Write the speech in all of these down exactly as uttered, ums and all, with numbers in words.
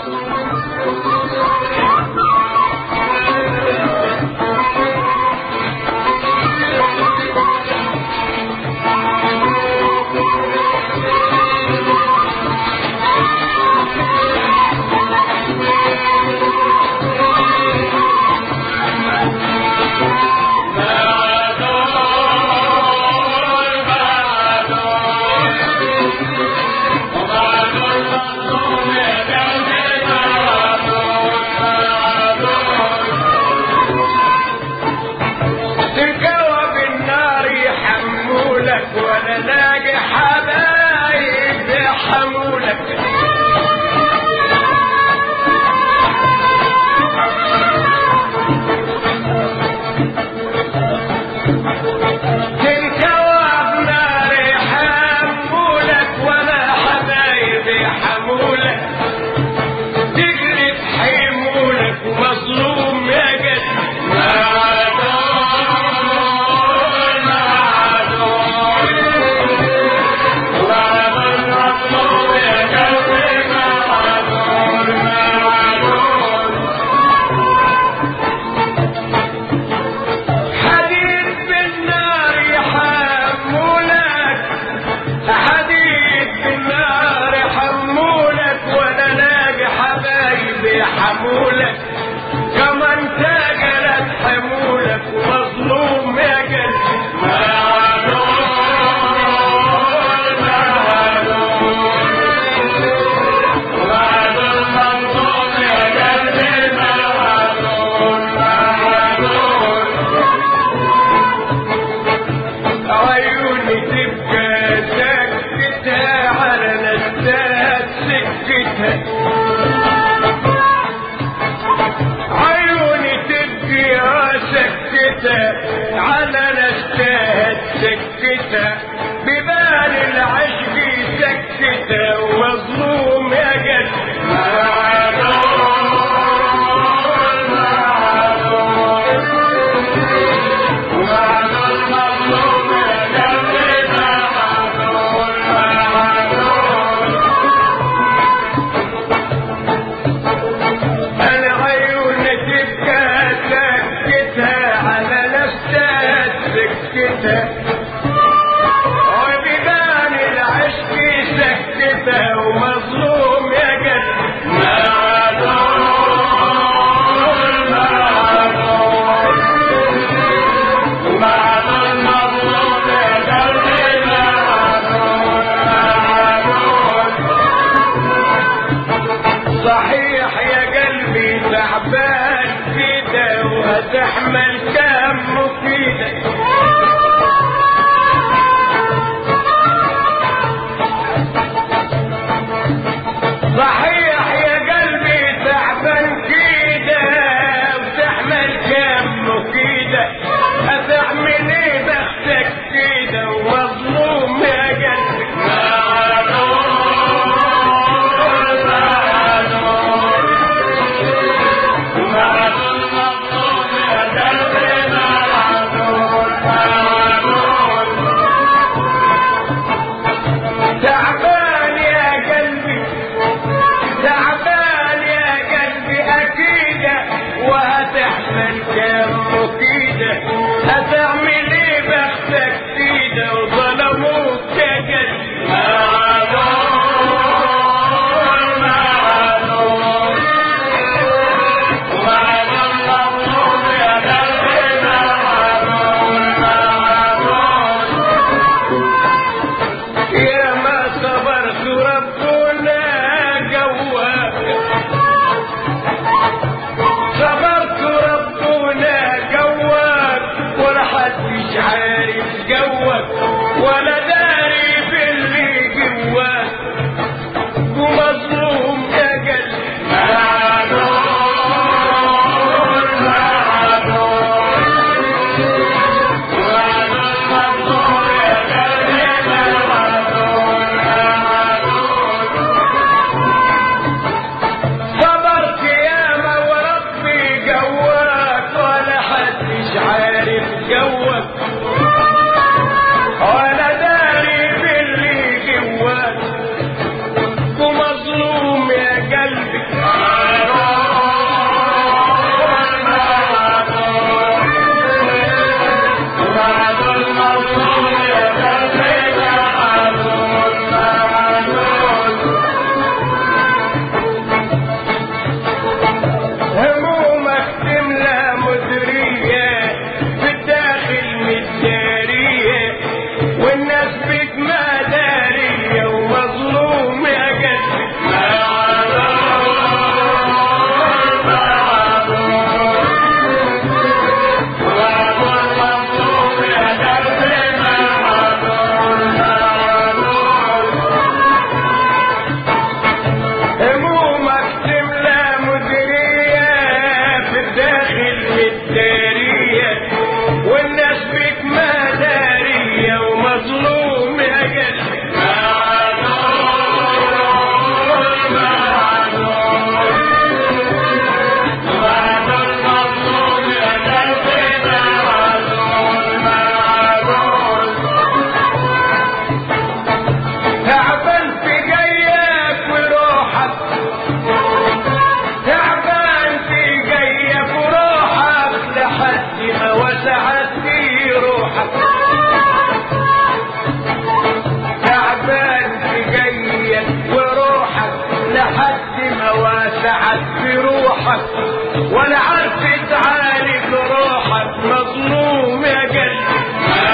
حمولك كمان تاجرت حمولك ومظلوم يا قلبي عيوني تبقى سكتها على نسات سكتها على نشتات سكتة ببال العشق سكتة ومظلوم يا قلبي وبيبان العشق سكتة ومظلوم يا قلبي معدول معدول معدول مظلوم يا قلبي معدول معدول صحيح يا قلبي تعبان كده وهتحمل كم مفيدة صحيح يا قلبي تعبان كده وتحمل كم وكده هتعمل ايه بختك كده ومظلوم يا قلبي معدول معدول معدول مظلوم يا قلبي معدول لحد ما واسعت في روحك ولا عرفت تعالج روحك مظلوم يا قلبي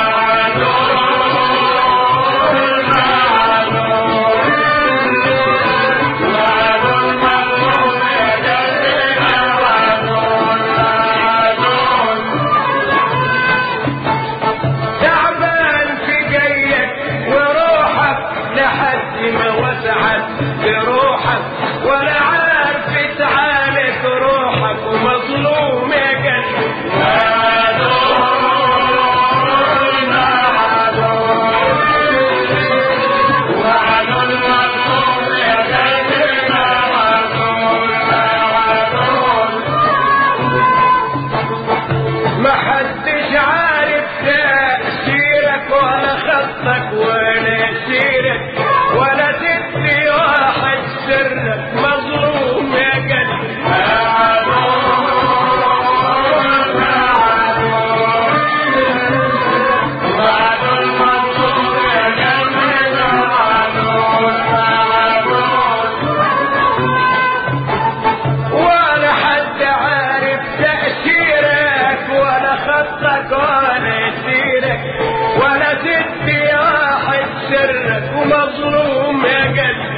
بروحك ولا عارف تعالج روحك ومظلوم يا قلبي ما حدش عارف تأثيرك ولا خطك ولا سيرك ولا تدري واحد سرك مظلوم يا قلبي ولا حد عارف تأثيرك ولا خطك ولا سيرك ولا تدري واحد سرك ومظلوم يا قلبي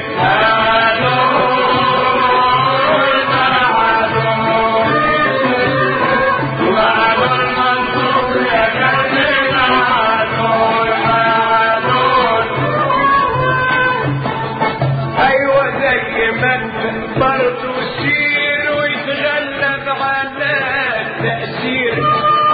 ايوه زي ما انت برضه سير ويتغلب على التأثير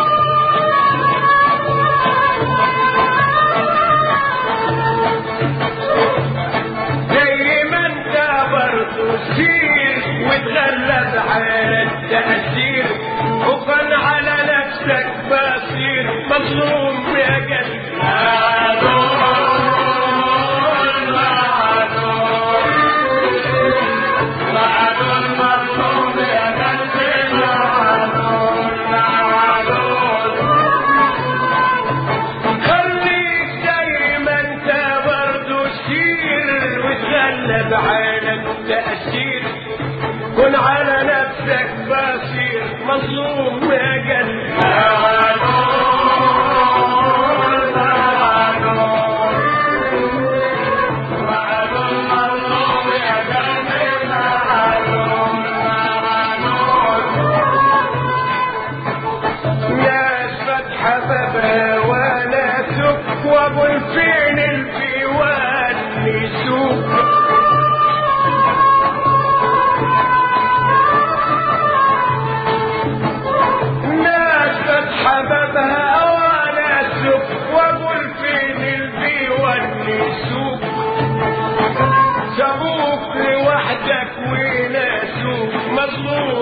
سير وتغلب على التأثير وكن على نفسك بصير مظلوم يا قلبي خليك زي ما انت برضه سير وتغلب على التأثير كن على نفسك بصير مظلوم يا قلبي ناس فتحة بابها ولا سك وابو الفين الفيوان يسوق حبابها وانا سوق واقول فين البيوان يسوق سابوك لوحدك وناسوك مظلوم